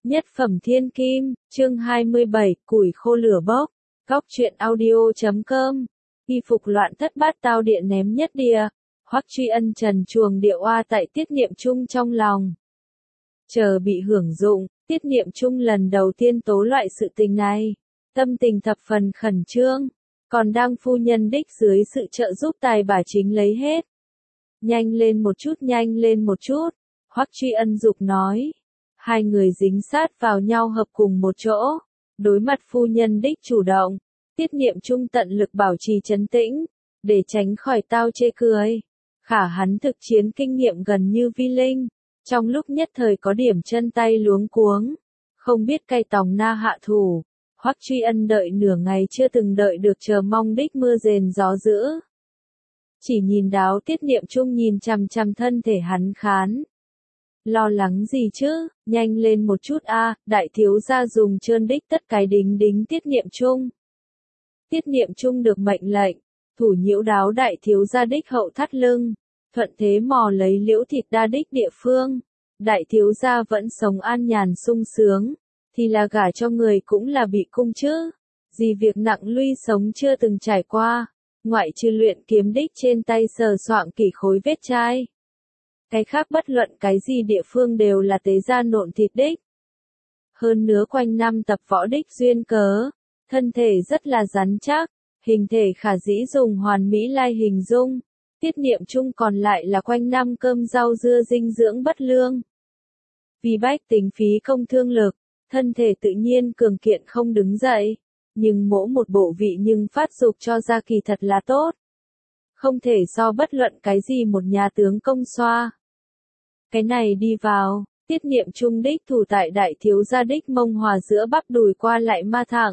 Nhất phẩm thiên kim, chương 27, củi khô lửa bốc. Góc truyện audio.com. Y phục loạn thất bát tao địa ném nhất địa. Hoắc Truy Ân trần chuồng địa oa tại Tiết Niệm Trung trong lòng. Chờ bị hưởng dụng, Tiết Niệm Trung lần đầu tiên tố loại sự tình này. Tâm tình thập phần khẩn trương. Còn đang phu nhân đích dưới sự trợ giúp tài bà chính lấy hết. Nhanh lên một chút, nhanh lên một chút. Hoắc Truy Ân dục nói. Hai người dính sát vào nhau hợp cùng một chỗ. Đối mặt phu nhân đích chủ động. Tiết Niệm Trung tận lực bảo trì trấn tĩnh. Để tránh khỏi tao chê cười. Khả hắn thực chiến kinh nghiệm gần như vi linh. Trong lúc nhất thời có điểm chân tay luống cuống. Không biết cay tòng na hạ thủ. Hoắc Truy Ân đợi nửa ngày chưa từng đợi được chờ mong đích mưa rền gió dữ. Chỉ nhìn đáo Tiết Niệm Trung nhìn chằm chằm thân thể hắn khán. Lo lắng gì chứ, nhanh lên một chút a, đại thiếu gia dùng trơn đích tất cái đính đính Tiết Niệm Trung. Tiết Niệm Trung được mệnh lệnh, thủ nhiễu đáo đại thiếu gia đích hậu thắt lưng, thuận thế mò lấy liễu thịt đa đích địa phương. Đại thiếu gia vẫn sống an nhàn sung sướng, thì là gả cho người cũng là bị cung chứ, gì việc nặng luy sống chưa từng trải qua, ngoại trừ luyện kiếm đích trên tay sờ soạng kỷ khối vết chai. Cái khác bất luận cái gì địa phương đều là tế gia nộn thịt đích. Hơn nữa quanh năm tập võ đích duyên cớ, thân thể rất là rắn chắc, hình thể khả dĩ dùng hoàn mỹ lai hình dung. Tiết Niệm Trung còn lại là quanh năm cơm rau dưa dinh dưỡng bất lương. Vì bách tính phí công thương lực, thân thể tự nhiên cường kiện không đứng dậy, nhưng mỗi một bộ vị nhưng phát dục cho ra kỳ thật là tốt. Không thể so bất luận cái gì một nhà tướng công xoa. Cái này đi vào, Tiết Niệm Trung đích thủ tại đại thiếu gia đích mông hòa giữa bắp đùi qua lại ma thẳng.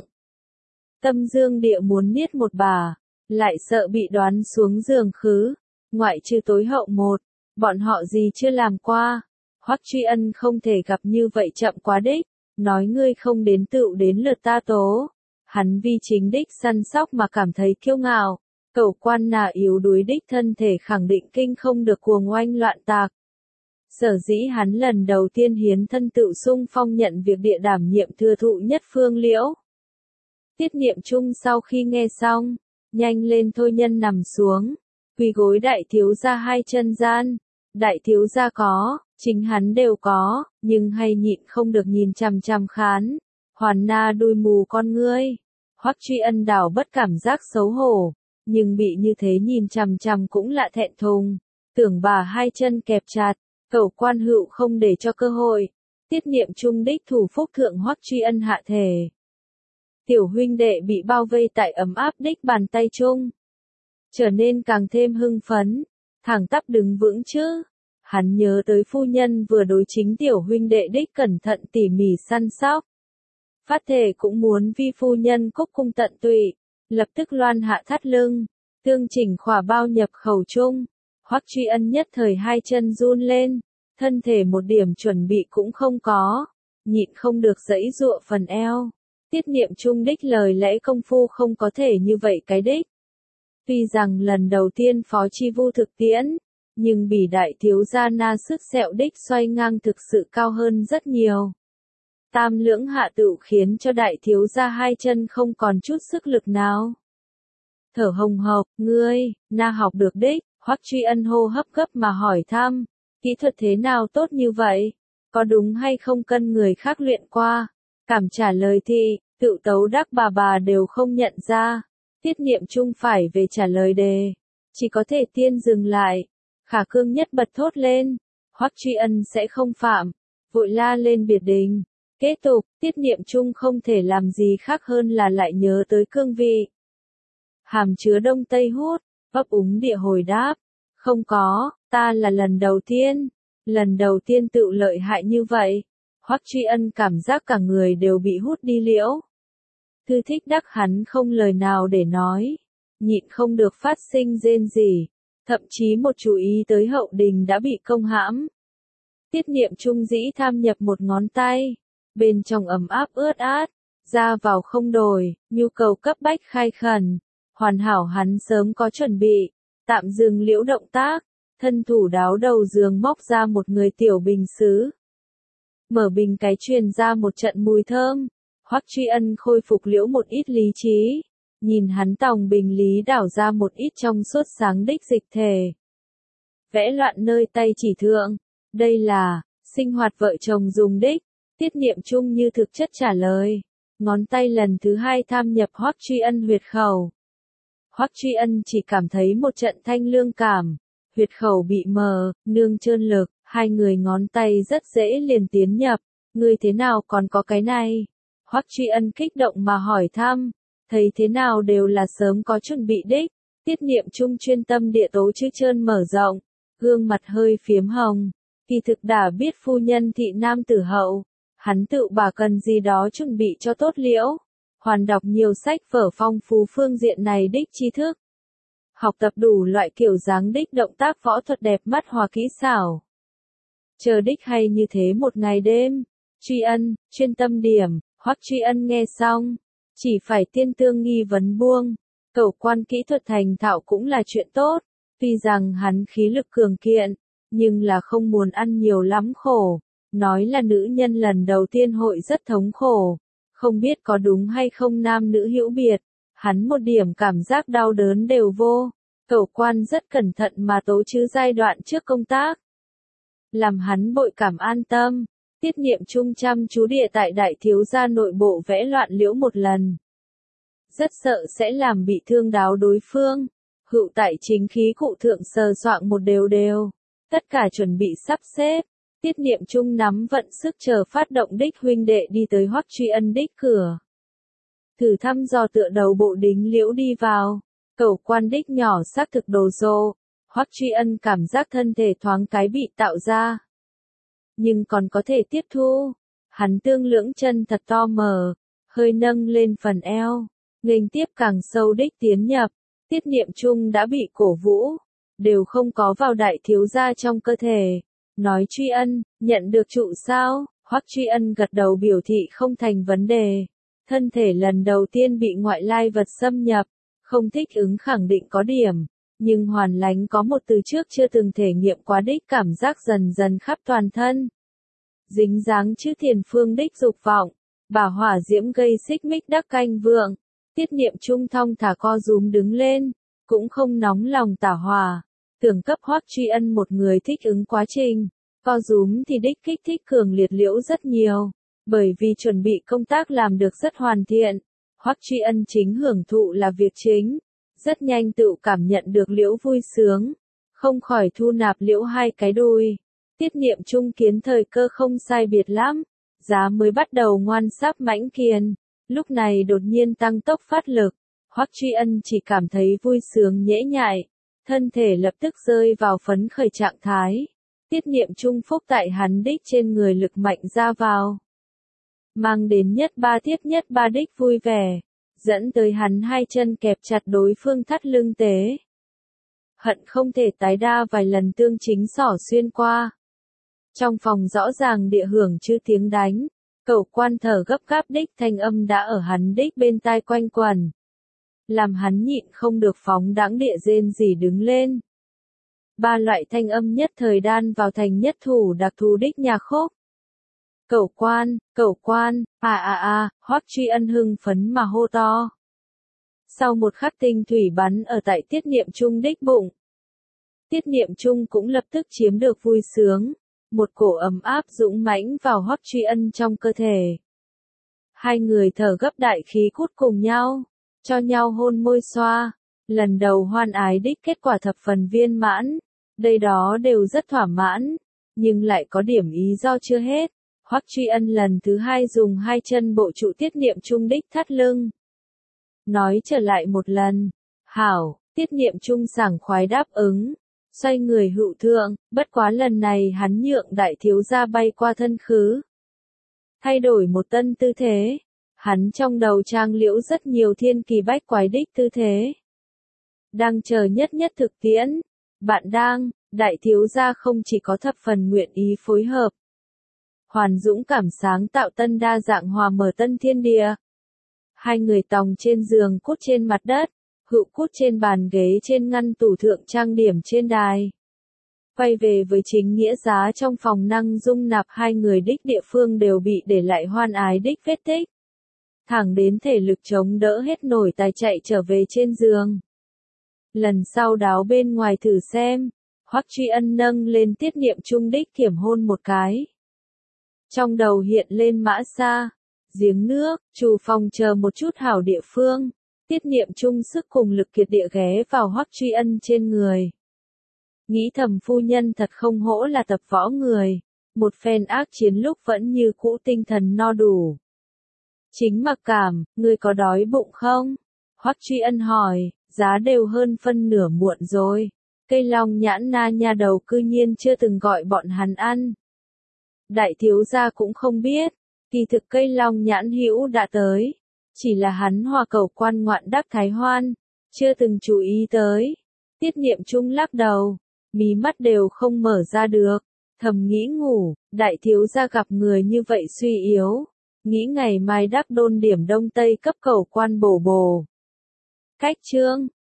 Tâm dương địa muốn niết một bà, lại sợ bị đoán xuống giường khứ, ngoại trừ tối hậu một, bọn họ gì chưa làm qua. Hoắc Truy Ân không thể gặp như vậy chậm quá đích, nói ngươi không đến tựu đến lượt ta tố. Hắn vì chính đích săn sóc mà cảm thấy kiêu ngạo, cẩu quan nà yếu đuối đích thân thể khẳng định kinh không được cuồng oanh loạn tạc. Sở dĩ hắn lần đầu tiên hiến thân tự xung phong nhận việc địa đảm nhiệm thừa thụ nhất phương liễu. Tiết Niệm Trung sau khi nghe xong, nhanh lên thôi nhân nằm xuống, quỳ gối đại thiếu gia hai chân gian. Đại thiếu gia có, chính hắn đều có, nhưng hay nhịn không được nhìn chằm chằm khán. Hoàn na đuôi mù con ngươi. Hoắc Truy Ân đảo bất cảm giác xấu hổ, nhưng bị như thế nhìn chằm chằm cũng lạ thẹn thùng. Tưởng bà hai chân kẹp chặt, cẩu quan hữu không để cho cơ hội. Tiết Niệm Trung đích thủ phúc thượng Hoắc Truy Ân hạ thể. Tiểu huynh đệ bị bao vây tại ấm áp đích bàn tay chung. Trở nên càng thêm hưng phấn, thẳng tắp đứng vững chứ. Hắn nhớ tới phu nhân vừa đối chính tiểu huynh đệ đích cẩn thận tỉ mỉ săn sóc. Phát thể cũng muốn vi phu nhân cúc cung tận tụy, lập tức loan hạ thắt lưng, tương chỉnh khỏa bao nhập khẩu chung. Hoắc Truy Ân nhất thời hai chân run lên, thân thể một điểm chuẩn bị cũng không có, nhịn không được giãy giụa phần eo. Tiết Niệm Trung đích lời lẽ công phu không có thể như vậy cái đích. Tuy rằng lần đầu tiên phó chi vu thực tiễn, nhưng bỉ đại thiếu gia na sức sẹo đích xoay ngang thực sự cao hơn rất nhiều. Tam lưỡng hạ tựu khiến cho đại thiếu gia hai chân không còn chút sức lực nào. Thở hồng hộc, ngươi, na học được đích, Hoắc Truy Ân hô hấp gấp mà hỏi thăm, kỹ thuật thế nào tốt như vậy? Có đúng hay không cân người khác luyện qua? Cảm trả lời thì, tự tấu đắc bà đều không nhận ra. Tiết Niệm Trung phải về trả lời đề, chỉ có thể tiên dừng lại. Khả cương nhất bật thốt lên, Hoắc Truy Ân sẽ không phạm, vội la lên biệt đình. Kết tục, Tiết Niệm Trung không thể làm gì khác hơn là lại nhớ tới cương vị. Hàm chứa đông tây hút, ấp úng địa hồi đáp, không có, ta là lần đầu tiên tự lợi hại như vậy. Hoắc Truy Ân cảm giác cả người đều bị hút đi liễu. Thư thích đắc hắn không lời nào để nói, nhịn không được phát sinh rên rỉ. Thậm chí một chú ý tới hậu đình đã bị công hãm. Tiết Niệm Trung dĩ tham nhập một ngón tay, bên trong ấm áp ướt át, ra vào không đổi, nhu cầu cấp bách khai khẩn, hoàn hảo hắn sớm có chuẩn bị, tạm dừng liễu động tác, thân thủ đáo đầu giường móc ra một người tiểu bình sứ. mở bình cái truyền ra một trận mùi thơm. Hoắc Truy Ân khôi phục liễu một ít lý trí, nhìn hắn tòng bình lý đảo ra một ít trong suốt sáng đích dịch thể. Vẽ loạn nơi tay chỉ thượng, đây là, sinh hoạt vợ chồng dùng đích, Tiết Niệm Trung như thực chất trả lời, ngón tay lần thứ hai tham nhập Hoắc Truy Ân huyệt khẩu. Hoắc Truy Ân chỉ cảm thấy một trận thanh lương cảm, huyệt khẩu bị mờ, nương trơn lực, hai người ngón tay rất dễ liền tiến nhập, ngươi thế nào còn có cái này? Hoắc Truy Ân kích động mà hỏi thăm, thấy thế nào đều là sớm có chuẩn bị đích, Tiết Niệm Trung chuyên tâm địa tố chữ trơn mở rộng, gương mặt hơi phiếm hồng, kỳ thực đã biết phu nhân thị nam tử hậu, hắn tự bà cần gì đó chuẩn bị cho tốt liễu, hoàn đọc nhiều sách vở phong phú phương diện này đích tri thức. Học tập đủ loại kiểu dáng đích động tác võ thuật đẹp mắt hòa kỹ xảo. Chờ đích hay như thế một ngày đêm, Truy Ân, chuyên tâm điểm, Hoắc Truy Ân nghe xong, chỉ phải tiên tương nghi vấn buông, cẩu quan kỹ thuật thành thạo cũng là chuyện tốt, tuy rằng hắn khí lực cường kiện, nhưng là không muốn ăn nhiều lắm khổ, nói là nữ nhân lần đầu tiên hội rất thống khổ, không biết có đúng hay không nam nữ hữu biệt, hắn một điểm cảm giác đau đớn đều vô, cẩu quan rất cẩn thận mà tố chứ giai đoạn trước công tác, làm hắn bội cảm an tâm. Tiết Niệm Trung chăm chú địa tại đại thiếu gia nội bộ vẽ loạn liễu một lần. Rất sợ sẽ làm bị thương đáo đối phương. Hữu tại chính khí cụ thượng sờ soạng một đều đều. Tất cả chuẩn bị sắp xếp. Tiết Niệm Trung nắm vận sức chờ phát động đích huynh đệ đi tới Hoắc Truy Ân đích cửa. Thử thăm dò tựa đầu bộ đính liễu đi vào. Cẩu quan đích nhỏ xác thực đồ rô. Hoắc Truy Ân cảm giác thân thể thoáng cái bị tạo ra. Nhưng còn có thể tiếp thu. Hắn tương lưỡng chân thật to mở, hơi nâng lên phần eo, nghênh tiếp càng sâu đích tiến nhập. Tiết Niệm Trung đã bị cổ vũ, đều không có vào đại thiếu gia trong cơ thể. Nói Truy Ân, nhận được trụ sao? Hoắc Truy Ân gật đầu biểu thị không thành vấn đề. Thân thể lần đầu tiên bị ngoại lai vật xâm nhập, không thích ứng khẳng định có điểm. Nhưng Hoàn Lánh có một từ trước chưa từng thể nghiệm quá đích cảm giác dần dần khắp toàn thân. Dính dáng chữ Thiền Phương đích dục vọng, bà hỏa diễm gây xích mích đắc canh vượng. Tiết Niệm Trung thong thả co rúm đứng lên, cũng không nóng lòng tả hòa. Tưởng cấp Hoắc Truy Ân một người thích ứng quá trình, co rúm thì đích kích thích cường liệt liễu rất nhiều, bởi vì chuẩn bị công tác làm được rất hoàn thiện. Hoắc Truy Ân chính hưởng thụ là việc chính. Rất nhanh tự cảm nhận được liễu vui sướng, không khỏi thu nạp liễu hai cái đùi. Tiết Niệm Trung kiến thời cơ không sai biệt lắm, giá mới bắt đầu ngoan sáp mãnh kiền, lúc này đột nhiên tăng tốc phát lực, Hoắc Truy Ân chỉ cảm thấy vui sướng nhễ nhại, thân thể lập tức rơi vào phấn khởi trạng thái. Tiết Niệm Trung phúc tại hắn đích trên người lực mạnh ra vào, mang đến nhất ba đích vui vẻ. Dẫn tới hắn hai chân kẹp chặt đối phương thắt lưng tế. Hận không thể tái đa vài lần tương chính xỏ xuyên qua. Trong phòng rõ ràng địa hưởng chữ tiếng đánh, cẩu quan thở gấp gáp đích thanh âm đã ở hắn đích bên tai quanh quẩn. Làm hắn nhịn không được phóng đãng địa rên rỉ đứng lên. Ba loại thanh âm nhất thời đan vào thành nhất thủ đặc thù đích nhạc khúc. Cẩu quan, Hoắc Truy Ân hưng phấn mà hô to. Sau một khắc tinh thủy bắn ở tại Tiết Niệm Trung đích bụng. Tiết Niệm Trung cũng lập tức chiếm được vui sướng, một cổ ấm áp dũng mãnh vào Hoắc Truy Ân trong cơ thể. Hai người thở gấp đại khí cút cùng nhau, cho nhau hôn môi xoa, lần đầu hoan ái đích kết quả thập phần viên mãn, đây đó đều rất thỏa mãn, nhưng lại có điểm ý do chưa hết. Hoắc Truy Ân lần thứ hai dùng hai chân bộ trụ Tiết Niệm Trung đích thắt lưng. Nói trở lại một lần, hảo, Tiết Niệm Trung sảng khoái đáp ứng, xoay người hữu thượng, bất quá lần này hắn nhượng đại thiếu gia bay qua thân khứ. Thay đổi một tân tư thế, hắn trong đầu trang liễu rất nhiều thiên kỳ bách quái đích tư thế. Đang chờ nhất thực tiễn, bạn đang, đại thiếu gia không chỉ có thập phần nguyện ý phối hợp. Hoàn dũng cảm sáng tạo tân đa dạng hòa mở tân thiên địa. Hai người tòng trên giường cút trên mặt đất, hữu cút trên bàn ghế trên ngăn tủ thượng trang điểm trên đài. Quay về với chính nghĩa giá trong phòng năng dung nạp hai người đích địa phương đều bị để lại hoan ái đích vết tích. Thẳng đến thể lực chống đỡ hết nổi tài chạy trở về trên giường. Lần sau đáo bên ngoài thử xem, Hoắc Truy Ân nâng lên Tiết Niệm Trung đích kiểm hôn một cái. Trong đầu hiện lên mã xa, giếng nước, chủ phòng chờ một chút hảo địa phương, Tiết Niệm Trung sức cùng lực kiệt địa ghé vào Hoắc Truy Ân trên người. Nghĩ thầm phu nhân thật không hổ là tập võ người, một phen ác chiến lúc vẫn như cũ tinh thần no đủ. Chính Mặc Cảm, ngươi có đói bụng không? Hoắc Truy Ân hỏi, giá đều hơn phân nửa muộn rồi. Cây long nhãn na nha đầu cư nhiên chưa từng gọi bọn hắn ăn. Đại thiếu gia cũng không biết, kỳ thực cây long nhãn hữu đã tới. Chỉ là hắn hòa cầu quan ngoạn đắc thái hoan, chưa từng chú ý tới. Tiết Niệm Trung lắc đầu, mí mắt đều không mở ra được, thầm nghĩ ngủ, đại thiếu gia gặp người như vậy suy yếu. Nghĩ ngày mai đắc đôn điểm đông tây cấp cầu quan bổ bổ. Cách chương